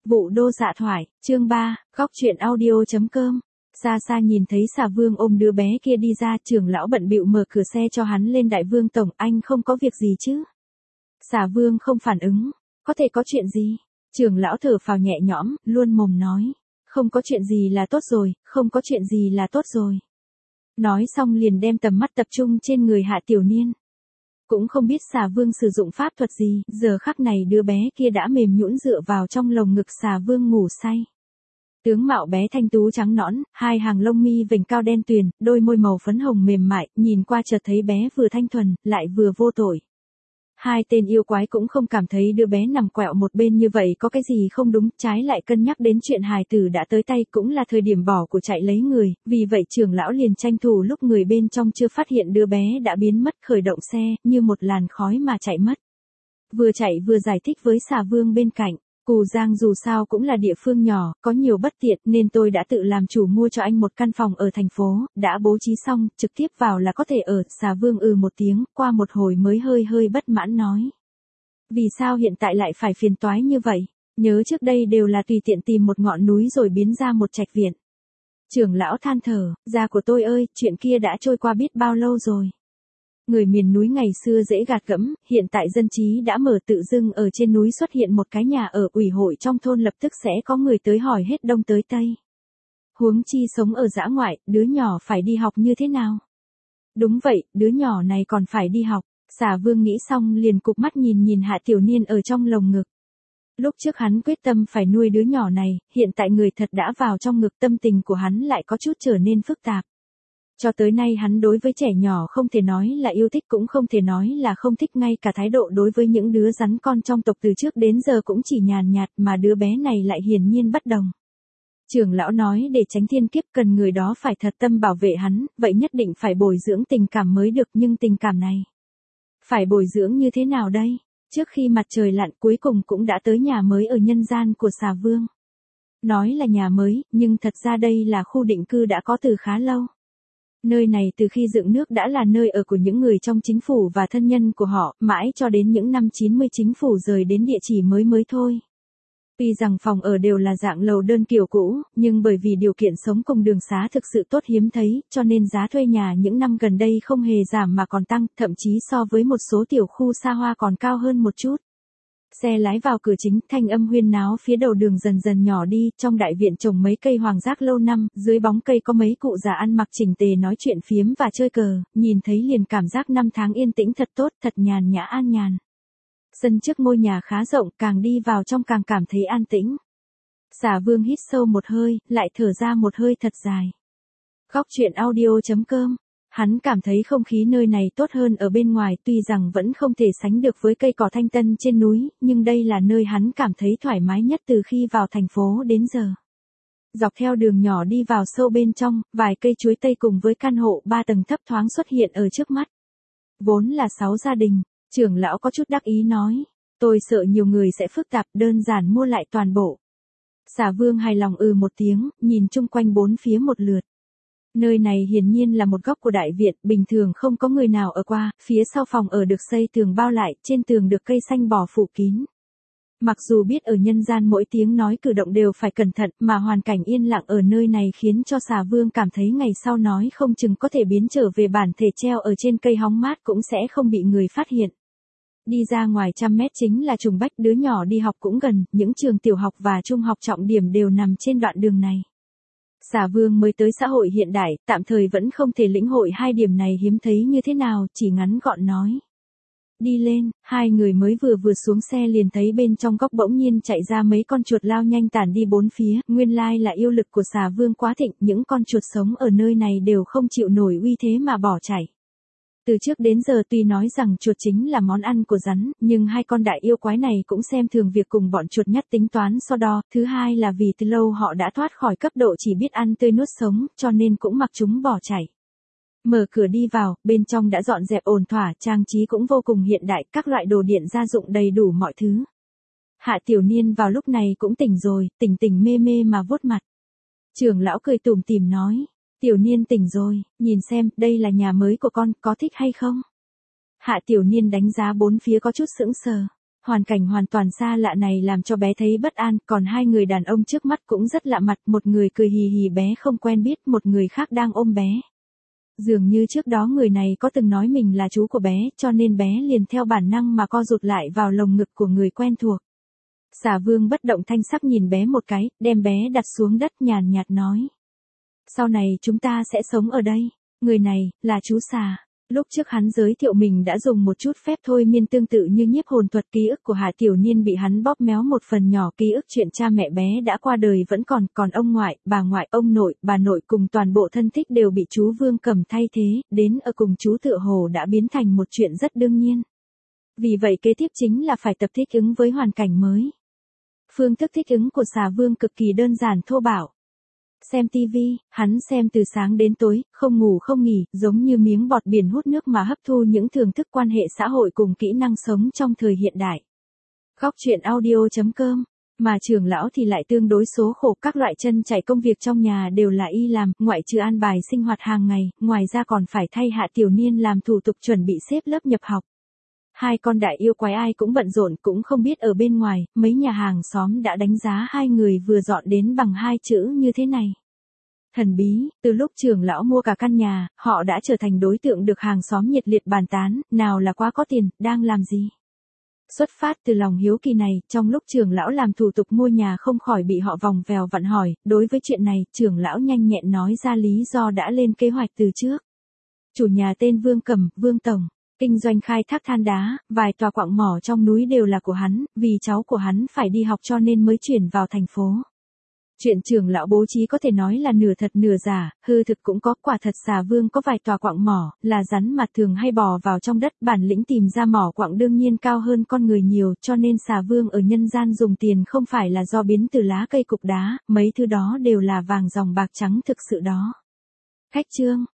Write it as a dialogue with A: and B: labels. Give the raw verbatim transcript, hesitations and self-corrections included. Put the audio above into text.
A: Vụ đô dạ thoại, chương ba, góc truyện audio.com. Xa xa nhìn thấy Xà Vương ôm đứa bé kia đi ra, trưởng lão bận bịu mở cửa xe cho hắn lên. Đại vương tổng, anh không có việc gì chứ? Xà Vương không phản ứng. Có thể có chuyện gì? Trưởng lão thở phào nhẹ nhõm, luôn mồm nói. Không có chuyện gì là tốt rồi, không có chuyện gì là tốt rồi. Nói xong liền đem tầm mắt tập trung trên người Hạ Tiểu Niên. Cũng không biết Xà Vương sử dụng pháp thuật gì, giờ khắc này đứa bé kia đã mềm nhũn dựa vào trong lồng ngực Xà Vương ngủ say. Tướng mạo bé thanh tú trắng nõn, hai hàng lông mi vểnh cao đen tuyền, đôi môi màu phấn hồng mềm mại, nhìn qua chợt thấy bé vừa thanh thuần, lại vừa vô tội. Hai tên yêu quái cũng không cảm thấy đứa bé nằm quẹo một bên như vậy có cái gì không đúng, trái lại cân nhắc đến chuyện hài tử đã tới tay cũng là thời điểm bỏ của chạy lấy người, vì vậy trưởng lão liền tranh thủ lúc người bên trong chưa phát hiện đứa bé đã biến mất khởi động xe, như một làn khói mà chạy mất. Vừa chạy vừa giải thích với Xà Vương bên cạnh. Cù Giang dù sao cũng là địa phương nhỏ, có nhiều bất tiện nên tôi đã tự làm chủ mua cho anh một căn phòng ở thành phố, đã bố trí xong, trực tiếp vào là có thể ở. Xà Vương ừ một tiếng, qua một hồi mới hơi hơi bất mãn nói. Vì sao hiện tại lại phải phiền toái như vậy? Nhớ trước đây đều là tùy tiện tìm một ngọn núi rồi biến ra một trạch viện. Trưởng lão than thở, da của tôi ơi, chuyện kia đã trôi qua biết bao lâu rồi. Người miền núi ngày xưa dễ gạt gẫm, hiện tại dân trí đã mở, tự dưng ở trên núi xuất hiện một cái nhà ở, ủy hội trong thôn lập tức sẽ có người tới hỏi hết đông tới tây. Huống chi sống ở dã ngoại, đứa nhỏ phải đi học như thế nào? Đúng vậy, đứa nhỏ này còn phải đi học. Xà Vương nghĩ xong liền cụp mắt nhìn nhìn Hạ Tiểu Niên ở trong lồng ngực. Lúc trước hắn quyết tâm phải nuôi đứa nhỏ này, hiện tại người thật đã vào trong ngực, tâm tình của hắn lại có chút trở nên phức tạp. Cho tới nay hắn đối với trẻ nhỏ không thể nói là yêu thích cũng không thể nói là không thích, ngay cả thái độ đối với những đứa rắn con trong tộc từ trước đến giờ cũng chỉ nhàn nhạt, mà đứa bé này lại hiển nhiên bất đồng. Trưởng lão nói để tránh thiên kiếp cần người đó phải thật tâm bảo vệ hắn, vậy nhất định phải bồi dưỡng tình cảm mới được, nhưng tình cảm này phải bồi dưỡng như thế nào đây? Trước khi mặt trời lặn cuối cùng cũng đã tới nhà mới ở nhân gian của Xà Vương. Nói là nhà mới, nhưng thật ra đây là khu định cư đã có từ khá lâu. Nơi này từ khi dựng nước đã là nơi ở của những người trong chính phủ và thân nhân của họ, mãi cho đến những năm chín mươi chính phủ rời đến địa chỉ mới mới thôi. Tuy rằng phòng ở đều là dạng lầu đơn kiểu cũ, nhưng bởi vì điều kiện sống cùng đường xá thực sự tốt hiếm thấy, cho nên giá thuê nhà những năm gần đây không hề giảm mà còn tăng, thậm chí so với một số tiểu khu xa hoa còn cao hơn một chút. Xe lái vào cửa chính, thanh âm huyên náo phía đầu đường dần dần nhỏ đi, trong đại viện trồng mấy cây hoàng giác lâu năm, dưới bóng cây có mấy cụ già ăn mặc chỉnh tề nói chuyện phiếm và chơi cờ, nhìn thấy liền cảm giác năm tháng yên tĩnh thật tốt, thật nhàn nhã an nhàn. Sân trước ngôi nhà khá rộng, càng đi vào trong càng cảm thấy an tĩnh. Xà Vương hít sâu một hơi, lại thở ra một hơi thật dài. Góc truyện audio.com. Hắn cảm thấy không khí nơi này tốt hơn ở bên ngoài, tuy rằng vẫn không thể sánh được với cây cỏ thanh tân trên núi, nhưng đây là nơi hắn cảm thấy thoải mái nhất từ khi vào thành phố đến giờ. Dọc theo đường nhỏ đi vào sâu bên trong, vài cây chuối tây cùng với căn hộ ba tầng thấp thoáng xuất hiện ở trước mắt. Vốn là sáu gia đình, trưởng lão có chút đắc ý nói, tôi sợ nhiều người sẽ phức tạp, đơn giản mua lại toàn bộ. Xà Vương hài lòng ừ một tiếng, nhìn chung quanh bốn phía một lượt. Nơi này hiển nhiên là một góc của đại viện, bình thường không có người nào ở qua, phía sau phòng ở được xây tường bao lại, trên tường được cây xanh bò phủ kín. Mặc dù biết ở nhân gian mỗi tiếng nói cử động đều phải cẩn thận, mà hoàn cảnh yên lặng ở nơi này khiến cho Xà Vương cảm thấy ngày sau nói không chừng có thể biến trở về bản thể treo ở trên cây hóng mát cũng sẽ không bị người phát hiện. Đi ra ngoài trăm mét chính là Trùng Bách, đứa nhỏ đi học cũng gần, những trường tiểu học và trung học trọng điểm đều nằm trên đoạn đường này. Xà Vương mới tới xã hội hiện đại, tạm thời vẫn không thể lĩnh hội hai điểm này hiếm thấy như thế nào, chỉ ngắn gọn nói. Đi lên, hai người mới vừa vừa xuống xe liền thấy bên trong góc bỗng nhiên chạy ra mấy con chuột lao nhanh tản đi bốn phía, nguyên lai là yêu lực của Xà Vương quá thịnh, những con chuột sống ở nơi này đều không chịu nổi uy thế mà bỏ chạy. Từ trước đến giờ tuy nói rằng chuột chính là món ăn của rắn, nhưng hai con đại yêu quái này cũng xem thường việc cùng bọn chuột nhắt tính toán so đo, thứ hai là vì từ lâu họ đã thoát khỏi cấp độ chỉ biết ăn tươi nuốt sống, cho nên cũng mặc chúng bỏ chạy. Mở cửa đi vào, bên trong đã dọn dẹp ổn thỏa, trang trí cũng vô cùng hiện đại, các loại đồ điện gia dụng đầy đủ mọi thứ. Hạ Tiểu Niên vào lúc này cũng tỉnh rồi, tỉnh tỉnh mê mê mà vuốt mặt. Trưởng lão cười tủm tỉm nói. Tiểu Niên tỉnh rồi, nhìn xem, đây là nhà mới của con, có thích hay không? Hạ Tiểu Niên đánh giá bốn phía có chút sững sờ. hoàn cảnh hoàn toàn xa lạ này làm cho bé thấy bất an, còn hai người đàn ông trước mắt cũng rất lạ mặt, một người cười hì hì bé không quen biết, một người khác đang ôm bé. Dường như trước đó người này có từng nói mình là chú của bé, cho nên bé liền theo bản năng mà co rụt lại vào lồng ngực của người quen thuộc. Xà Vương bất động thanh sắc nhìn bé một cái, đem bé đặt xuống đất nhàn nhạt nói. Sau này chúng ta sẽ sống ở đây. Người này, là chú xà. Lúc trước hắn giới thiệu mình đã dùng một chút phép thôi miên tương tự như nhiếp hồn thuật, ký ức của Hạ Tiểu Niên bị hắn bóp méo một phần nhỏ, ký ức chuyện cha mẹ bé đã qua đời vẫn còn, còn ông ngoại, bà ngoại, ông nội, bà nội cùng toàn bộ thân thích đều bị chú Vương Cầm thay thế, đến ở cùng chú tựa hồ đã biến thành một chuyện rất đương nhiên. Vì vậy kế tiếp chính là phải tập thích ứng với hoàn cảnh mới. Phương thức thích ứng của xà Vương cực kỳ đơn giản thô bạo. Xem tivi, hắn xem từ sáng đến tối, không ngủ không nghỉ, giống như miếng bọt biển hút nước mà hấp thu những thưởng thức quan hệ xã hội cùng kỹ năng sống trong thời hiện đại. Góc truyện audio chấm com. Mà trưởng lão thì lại tương đối số khổ, các loại chân chạy công việc trong nhà đều là y làm, ngoại trừ an bài sinh hoạt hàng ngày, ngoài ra còn phải thay Hạ Tiểu Niên làm thủ tục chuẩn bị xếp lớp nhập học. Hai con đại yêu quái ai cũng bận rộn, cũng không biết ở bên ngoài, mấy nhà hàng xóm đã đánh giá hai người vừa dọn đến bằng hai chữ như thế này. Thần bí, từ lúc trưởng lão mua cả căn nhà, họ đã trở thành đối tượng được hàng xóm nhiệt liệt bàn tán, nào là quá có tiền, đang làm gì. Xuất phát từ lòng hiếu kỳ này, trong lúc trưởng lão làm thủ tục mua nhà không khỏi bị họ vòng vèo vặn hỏi, đối với chuyện này, trưởng lão nhanh nhẹn nói ra lý do đã lên kế hoạch từ trước. Chủ nhà tên Vương Cầm, Vương Tổng. Kinh doanh khai thác than đá, vài tòa quặng mỏ trong núi đều là của hắn, vì cháu của hắn phải đi học cho nên mới chuyển vào thành phố. Chuyện trưởng lão bố trí có thể nói là nửa thật nửa giả, hư thực cũng có, quả thật xà Vương có vài tòa quặng mỏ, là rắn mà thường hay bò vào trong đất, bản lĩnh tìm ra mỏ quặng đương nhiên cao hơn con người nhiều, cho nên xà Vương ở nhân gian dùng tiền không phải là do biến từ lá cây cục đá, mấy thứ đó đều là vàng ròng bạc trắng thực sự đó. Khách trương.